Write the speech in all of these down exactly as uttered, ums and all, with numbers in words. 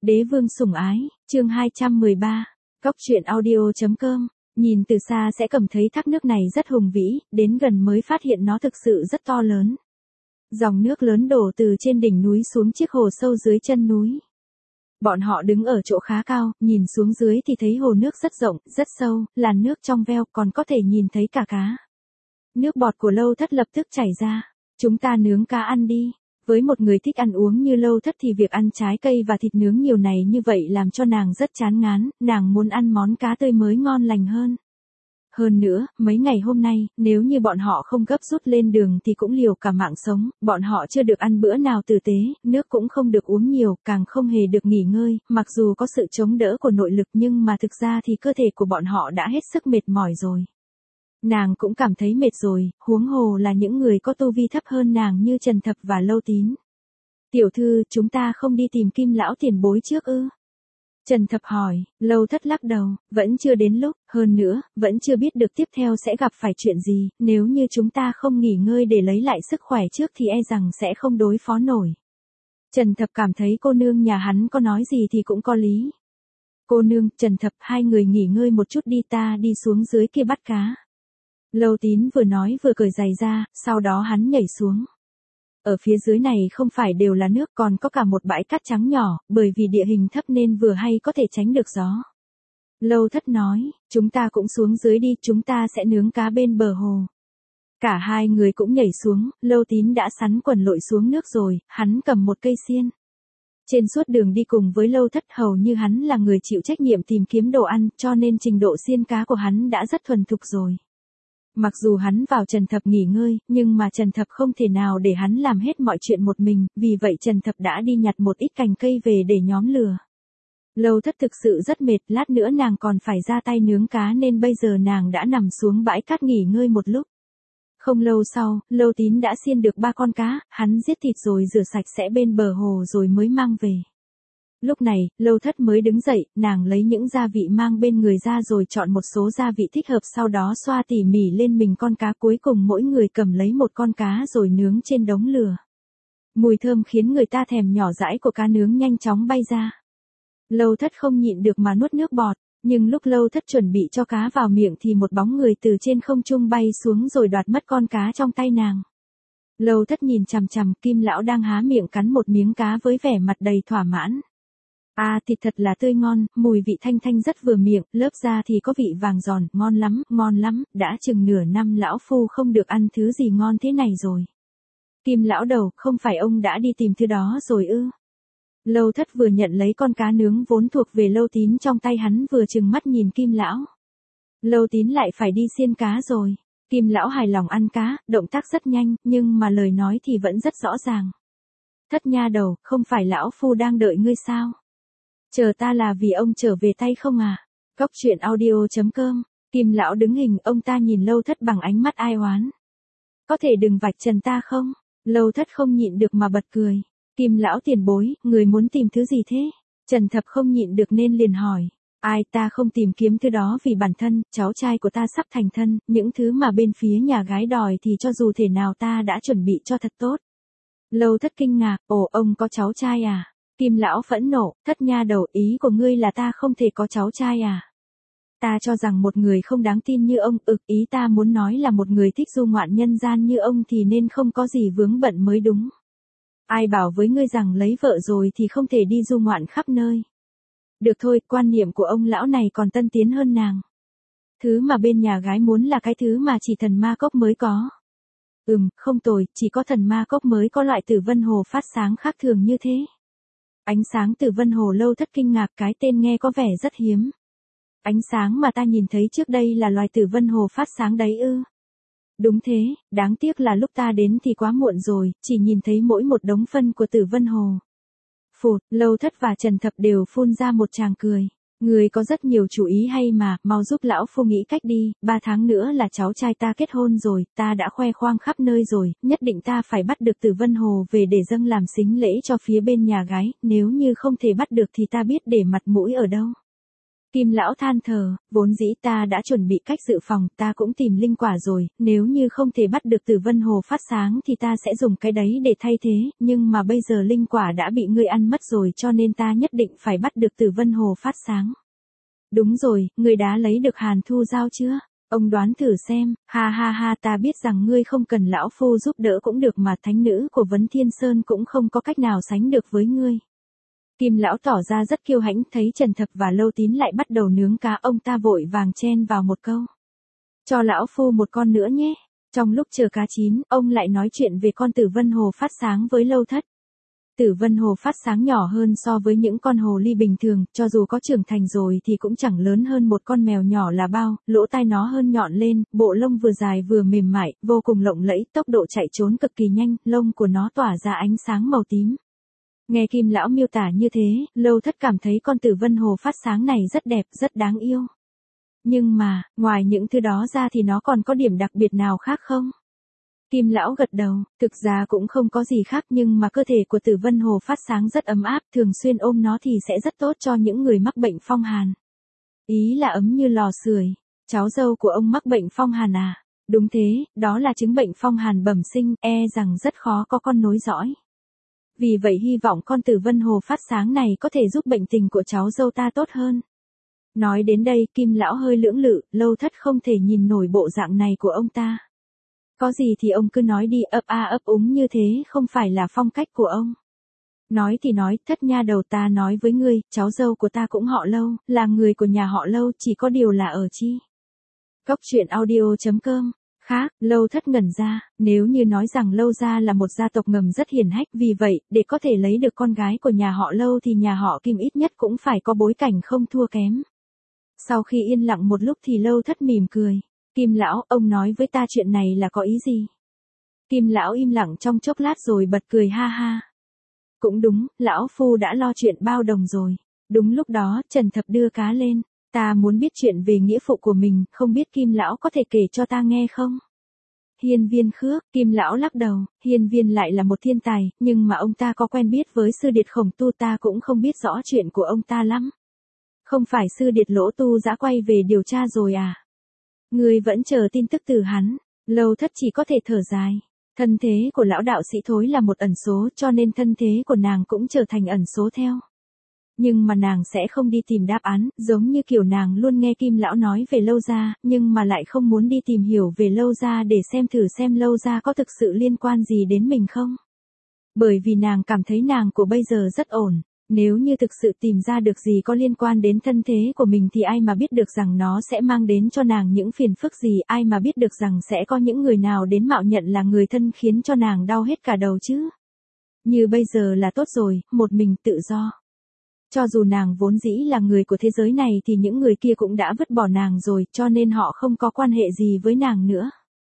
Đế vương sủng ái, chương hai trăm mười ba, Cóc truyện audio chấm com. Nhìn từ xa sẽ cảm thấy thác nước này rất hùng vĩ, đến gần mới phát hiện nó thực sự rất to lớn. Dòng nước lớn đổ từ trên đỉnh núi xuống chiếc hồ sâu dưới chân núi. Bọn họ đứng ở chỗ khá cao, nhìn xuống dưới thì thấy hồ nước rất rộng, rất sâu, làn nước trong veo, còn có thể nhìn thấy cả cá. Nước bọt của Lâu Thất lập tức chảy ra. Chúng ta nướng cá ăn đi. Với một người thích ăn uống như Lâu Thất thì việc ăn trái cây và thịt nướng nhiều này như vậy làm cho nàng rất chán ngán, nàng muốn ăn món cá tươi mới ngon lành hơn. Hơn nữa, mấy ngày hôm nay, nếu như bọn họ không gấp rút lên đường thì cũng liều cả mạng sống, bọn họ chưa được ăn bữa nào tử tế, nước cũng không được uống nhiều, càng không hề được nghỉ ngơi, mặc dù có sự chống đỡ của nội lực nhưng mà thực ra thì cơ thể của bọn họ đã hết sức mệt mỏi rồi. Nàng cũng cảm thấy mệt rồi, huống hồ là những người có tu vi thấp hơn nàng như Trần Thập và Lâu Tín. Tiểu thư, chúng ta không đi tìm Kim lão tiền bối trước ư? Trần Thập hỏi. Lâu Thất lắc đầu, vẫn chưa đến lúc, hơn nữa, vẫn chưa biết được tiếp theo sẽ gặp phải chuyện gì, nếu như chúng ta không nghỉ ngơi để lấy lại sức khỏe trước thì e rằng sẽ không đối phó nổi. Trần Thập cảm thấy cô nương nhà hắn có nói gì thì cũng có lý. Cô nương, Trần Thập, hai người nghỉ ngơi một chút đi, ta đi xuống dưới kia bắt cá. Lâu Tín vừa nói vừa cởi giày ra, sau đó hắn nhảy xuống. Ở phía dưới này không phải đều là nước, còn có cả một bãi cát trắng nhỏ, bởi vì địa hình thấp nên vừa hay có thể tránh được gió. Lâu Thất nói, chúng ta cũng xuống dưới đi, chúng ta sẽ nướng cá bên bờ hồ. Cả hai người cũng nhảy xuống, Lâu Tín đã sắn quần lội xuống nước rồi, hắn cầm một cây xiên. Trên suốt đường đi cùng với Lâu Thất hầu như hắn là người chịu trách nhiệm tìm kiếm đồ ăn, cho nên trình độ xiên cá của hắn đã rất thuần thục rồi. Mặc dù hắn vào Trần Thập nghỉ ngơi, nhưng mà Trần Thập không thể nào để hắn làm hết mọi chuyện một mình, vì vậy Trần Thập đã đi nhặt một ít cành cây về để nhóm lửa. Lâu Thất thực sự rất mệt, lát nữa nàng còn phải ra tay nướng cá nên bây giờ nàng đã nằm xuống bãi cát nghỉ ngơi một lúc. Không lâu sau, Lâu Tín đã xiên được ba con cá, hắn giết thịt rồi rửa sạch sẽ bên bờ hồ rồi mới mang về. Lúc này, Lâu Thất mới đứng dậy, nàng lấy những gia vị mang bên người ra rồi chọn một số gia vị thích hợp, sau đó xoa tỉ mỉ lên mình con cá, cuối cùng mỗi người cầm lấy một con cá rồi nướng trên đống lửa. Mùi thơm khiến người ta thèm nhỏ dãi của cá nướng nhanh chóng bay ra. Lâu Thất không nhịn được mà nuốt nước bọt, nhưng lúc Lâu Thất chuẩn bị cho cá vào miệng thì một bóng người từ trên không trung bay xuống rồi đoạt mất con cá trong tay nàng. Lâu Thất nhìn chằm chằm Kim lão đang há miệng cắn một miếng cá với vẻ mặt đầy thỏa mãn. À, thịt thật là tươi ngon, mùi vị thanh thanh rất vừa miệng, lớp da thì có vị vàng giòn, ngon lắm, ngon lắm, đã chừng nửa năm lão phu không được ăn thứ gì ngon thế này rồi. Kim lão đầu, không phải ông đã đi tìm thứ đó rồi ư? Lâu Thất vừa nhận lấy con cá nướng vốn thuộc về Lâu Tín trong tay hắn vừa trừng mắt nhìn Kim lão. Lâu Tín lại phải đi xiên cá rồi. Kim lão hài lòng ăn cá, động tác rất nhanh, nhưng mà lời nói thì vẫn rất rõ ràng. Thất nha đầu, không phải lão phu đang đợi ngươi sao? Chờ ta là vì ông trở về tay không à? Cóc truyện audio chấm com. Kim lão đứng hình, ông ta nhìn Lâu Thất bằng ánh mắt ai oán. Có thể đừng vạch trần ta không? Lâu Thất không nhịn được mà bật cười. Kim lão tiền bối, người muốn tìm thứ gì thế? Trần Thập không nhịn được nên liền hỏi. Ai, ta không tìm kiếm thứ đó vì bản thân, cháu trai của ta sắp thành thân, những thứ mà bên phía nhà gái đòi thì cho dù thể nào ta đã chuẩn bị cho thật tốt. Lâu Thất kinh ngạc, ồ, ông có cháu trai à? Kim lão phẫn nộ, Thất nha đầu, ý của ngươi là ta không thể có cháu trai à? Ta cho rằng một người không đáng tin như ông, ực, ý ta muốn nói là một người thích du ngoạn nhân gian như ông thì nên không có gì vướng bận mới đúng. Ai bảo với ngươi rằng lấy vợ rồi thì không thể đi du ngoạn khắp nơi. Được thôi, quan niệm của ông lão này còn tân tiến hơn nàng. Thứ mà bên nhà gái muốn là cái thứ mà chỉ thần ma cốc mới có. Ừm, không tồi, chỉ có thần ma cốc mới có loại tử vân hồ phát sáng khác thường như thế. Ánh sáng tử vân hồ. Lâu Thất kinh ngạc, cái tên nghe có vẻ rất hiếm. Ánh sáng mà ta nhìn thấy trước đây là loài tử vân hồ phát sáng đấy ư? Đúng thế, đáng tiếc là lúc ta đến thì quá muộn rồi, chỉ nhìn thấy mỗi một đống phân của tử vân hồ. Phụt, Lâu Thất và Trần Thập đều phun ra một tràng cười. Người có rất nhiều chủ ý hay mà, mau giúp lão phu nghĩ cách đi, ba tháng nữa là cháu trai ta kết hôn rồi, ta đã khoe khoang khắp nơi rồi, nhất định ta phải bắt được Tử Vân Hồ về để dâng làm sính lễ cho phía bên nhà gái, nếu như không thể bắt được thì ta biết để mặt mũi ở đâu. Kim lão than thở, vốn dĩ ta đã chuẩn bị cách dự phòng, ta cũng tìm linh quả rồi, nếu như không thể bắt được Tử Vân Hồ phát sáng thì ta sẽ dùng cái đấy để thay thế, nhưng mà bây giờ linh quả đã bị ngươi ăn mất rồi cho nên ta nhất định phải bắt được Tử Vân Hồ phát sáng. Đúng rồi, ngươi đã lấy được Hàn Thu Giao chưa? Ông đoán thử xem, ha ha ha, ta biết rằng ngươi không cần lão phu giúp đỡ cũng được mà thánh nữ của Vấn Thiên Sơn cũng không có cách nào sánh được với ngươi. Kim lão tỏ ra rất kiêu hãnh, thấy Trần Thập và Lâu Tín lại bắt đầu nướng cá, ông ta vội vàng chen vào một câu. Cho lão phu một con nữa nhé. Trong lúc chờ cá chín, ông lại nói chuyện về con Tử Vân Hồ phát sáng với Lâu Thất. Tử Vân Hồ phát sáng nhỏ hơn so với những con hồ ly bình thường, cho dù có trưởng thành rồi thì cũng chẳng lớn hơn một con mèo nhỏ là bao, lỗ tai nó hơn nhọn lên, bộ lông vừa dài vừa mềm mại, vô cùng lộng lẫy, tốc độ chạy trốn cực kỳ nhanh, lông của nó tỏa ra ánh sáng màu tím. Nghe Kim lão miêu tả như thế, Lâu Thất cảm thấy con Tử Vân Hồ phát sáng này rất đẹp, rất đáng yêu. Nhưng mà, ngoài những thứ đó ra thì nó còn có điểm đặc biệt nào khác không? Kim lão gật đầu, thực ra cũng không có gì khác nhưng mà cơ thể của Tử Vân Hồ phát sáng rất ấm áp, thường xuyên ôm nó thì sẽ rất tốt cho những người mắc bệnh phong hàn. Ý là ấm như lò sưởi. Cháu dâu của ông mắc bệnh phong hàn à? Đúng thế, đó là chứng bệnh phong hàn bẩm sinh, e rằng rất khó có con nối dõi. Vì vậy hy vọng con Tử Vân Hồ phát sáng này có thể giúp bệnh tình của cháu dâu ta tốt hơn. Nói đến đây, Kim lão hơi lưỡng lự, Lâu Thất không thể nhìn nổi bộ dạng này của ông ta. Có gì thì ông cứ nói đi, ấp a ấp úng như thế không phải là phong cách của ông. Nói thì nói, Thất nha đầu, ta nói với ngươi, cháu dâu của ta cũng họ Lâu, là người của nhà họ Lâu, chỉ có điều là ở chi. Cốc truyện audio chấm com. Khác, Lâu Thất ngẩn ra, nếu như nói rằng Lâu gia là một gia tộc ngầm rất hiển hách, vì vậy, để có thể lấy được con gái của nhà họ Lâu thì nhà họ Kim ít nhất cũng phải có bối cảnh không thua kém. Sau khi yên lặng một lúc thì Lâu Thất mỉm cười. Kim lão, ông nói với ta chuyện này là có ý gì? Kim lão im lặng trong chốc lát rồi bật cười ha ha. Cũng đúng, lão phu đã lo chuyện bao đồng rồi. Đúng lúc đó, Trần Thập đưa cá lên. Ta muốn biết chuyện về nghĩa phụ của mình, không biết Kim lão có thể kể cho ta nghe không? Hiên Viên Khước, Kim lão lắc đầu, Hiên Viên lại là một thiên tài, nhưng mà ông ta có quen biết với sư điệt Khổng Tu, ta cũng không biết rõ chuyện của ông ta lắm. Không phải sư điệt Lỗ Tu đã quay về điều tra rồi à? Người vẫn chờ tin tức từ hắn. Lâu Thất chỉ có thể thở dài. Thân thế của lão đạo sĩ Thối là một ẩn số, cho nên thân thế của nàng cũng trở thành ẩn số theo. Nhưng mà nàng sẽ không đi tìm đáp án, giống như kiểu nàng luôn nghe Kim lão nói về Lâu gia, nhưng mà lại không muốn đi tìm hiểu về Lâu gia để xem thử xem Lâu gia có thực sự liên quan gì đến mình không. Bởi vì nàng cảm thấy nàng của bây giờ rất ổn. Nếu như thực sự tìm ra được gì có liên quan đến thân thế của mình thì ai mà biết được rằng nó sẽ mang đến cho nàng những phiền phức gì, ai mà biết được rằng sẽ có những người nào đến mạo nhận là người thân khiến cho nàng đau hết cả đầu chứ. Như bây giờ là tốt rồi, một mình tự do. Cho dù nàng vốn dĩ là người của thế giới này thì những người kia cũng đã vứt bỏ nàng rồi, cho nên họ không có quan hệ gì với nàng nữa.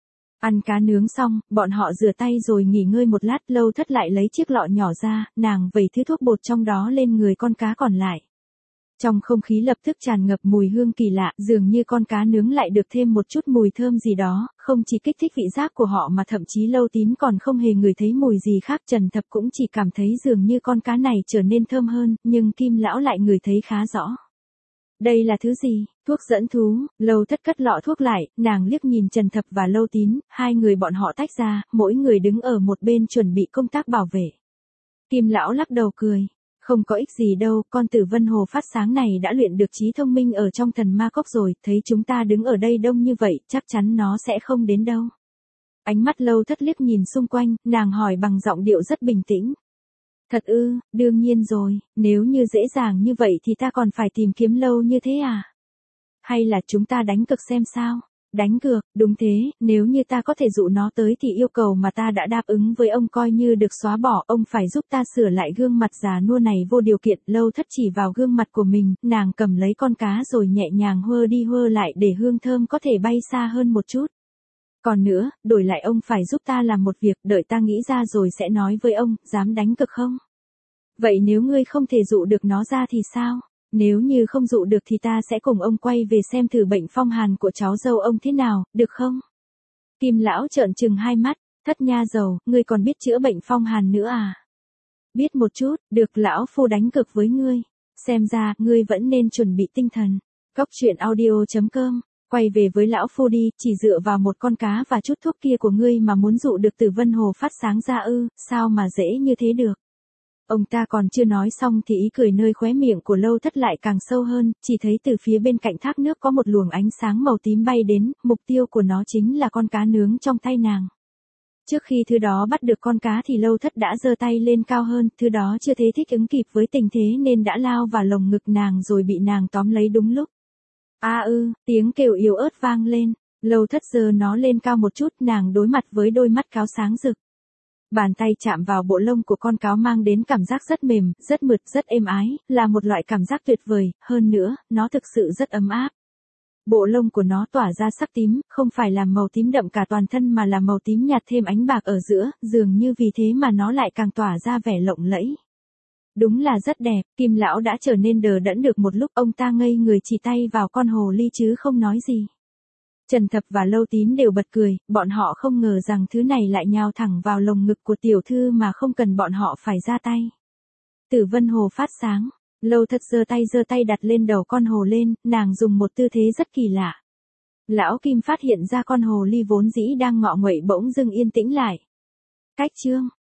Ăn cá nướng xong, bọn họ rửa tay rồi nghỉ ngơi một lát, Lâu Thất lại lấy chiếc lọ nhỏ ra, nàng vẩy thứ thuốc bột trong đó lên người con cá còn lại. Trong không khí lập tức tràn ngập mùi hương kỳ lạ, dường như con cá nướng lại được thêm một chút mùi thơm gì đó, không chỉ kích thích vị giác của họ mà thậm chí Lâu Tín còn không hề ngửi thấy mùi gì khác. Trần Thập cũng chỉ cảm thấy dường như con cá này trở nên thơm hơn, nhưng Kim lão lại ngửi thấy khá rõ. Đây là thứ gì? Thuốc dẫn thú. Lâu Thất cất lọ thuốc lại, nàng liếc nhìn Trần Thập và Lâu Tín, hai người bọn họ tách ra, mỗi người đứng ở một bên chuẩn bị công tác bảo vệ. Kim lão lắc đầu cười. Không có ích gì đâu, con Tử Vân Hồ phát sáng này đã luyện được trí thông minh ở trong thần ma cốc rồi, thấy chúng ta đứng ở đây đông như vậy, chắc chắn nó sẽ không đến đâu. Ánh mắt Lâu Thất liếc nhìn xung quanh, nàng hỏi bằng giọng điệu rất bình tĩnh. Thật ư, đương nhiên rồi, nếu như dễ dàng như vậy thì ta còn phải tìm kiếm lâu như thế à? Hay là chúng ta đánh cược xem sao? Đánh cược, đúng thế, nếu như ta có thể dụ nó tới thì yêu cầu mà ta đã đáp ứng với ông coi như được xóa bỏ, ông phải giúp ta sửa lại gương mặt già nua này vô điều kiện. Lâu Thất chỉ vào gương mặt của mình, nàng cầm lấy con cá rồi nhẹ nhàng hơ đi hơ lại để hương thơm có thể bay xa hơn một chút. Còn nữa, đổi lại ông phải giúp ta làm một việc, đợi ta nghĩ ra rồi sẽ nói với ông, dám đánh cược không? Vậy nếu ngươi không thể dụ được nó ra thì sao? Nếu như không dụ được thì ta sẽ cùng ông quay về xem thử bệnh phong hàn của cháu dâu ông thế nào, được không? Kim lão trợn trừng hai mắt, Thất nha dầu, ngươi còn biết chữa bệnh phong hàn nữa à? Biết một chút, được lão phu đánh cược với ngươi. Xem ra, ngươi vẫn nên chuẩn bị tinh thần. Cốc truyện audio chấm com, quay về với lão phu đi, chỉ dựa vào một con cá và chút thuốc kia của ngươi mà muốn dụ được Tử Vân Hồ phát sáng ra ư, sao mà dễ như thế được. Ông ta còn chưa nói xong thì ý cười nơi khóe miệng của Lâu Thất lại càng sâu hơn, chỉ thấy từ phía bên cạnh thác nước có một luồng ánh sáng màu tím bay đến, mục tiêu của nó chính là con cá nướng trong tay nàng. Trước khi thứ đó bắt được con cá thì Lâu Thất đã giơ tay lên cao hơn, thứ đó chưa thấy thích ứng kịp với tình thế nên đã lao vào lồng ngực nàng rồi bị nàng tóm lấy đúng lúc. A ư, tiếng kêu yếu ớt vang lên, Lâu Thất giơ nó lên cao một chút, nàng đối mặt với đôi mắt cáo sáng rực. Bàn tay chạm vào bộ lông của con cáo mang đến cảm giác rất mềm, rất mượt, rất êm ái, là một loại cảm giác tuyệt vời, hơn nữa, nó thực sự rất ấm áp. Bộ lông của nó tỏa ra sắc tím, không phải là màu tím đậm cả toàn thân mà là màu tím nhạt thêm ánh bạc ở giữa, dường như vì thế mà nó lại càng tỏa ra vẻ lộng lẫy. Đúng là rất đẹp, Kim lão đã trở nên đờ đẫn được một lúc, ông ta ngây người chỉ tay vào con hồ ly chứ không nói gì. Trần Thập và Lâu Tín đều bật cười, bọn họ không ngờ rằng thứ này lại nhào thẳng vào lồng ngực của tiểu thư mà không cần bọn họ phải ra tay. Tử Vân Hồ phát sáng, Lâu Thất giơ tay giơ tay đặt lên đầu con hồ lên, nàng dùng một tư thế rất kỳ lạ. Lão Kim phát hiện ra con hồ ly vốn dĩ đang ngọ nguậy bỗng dưng yên tĩnh lại. Cách chương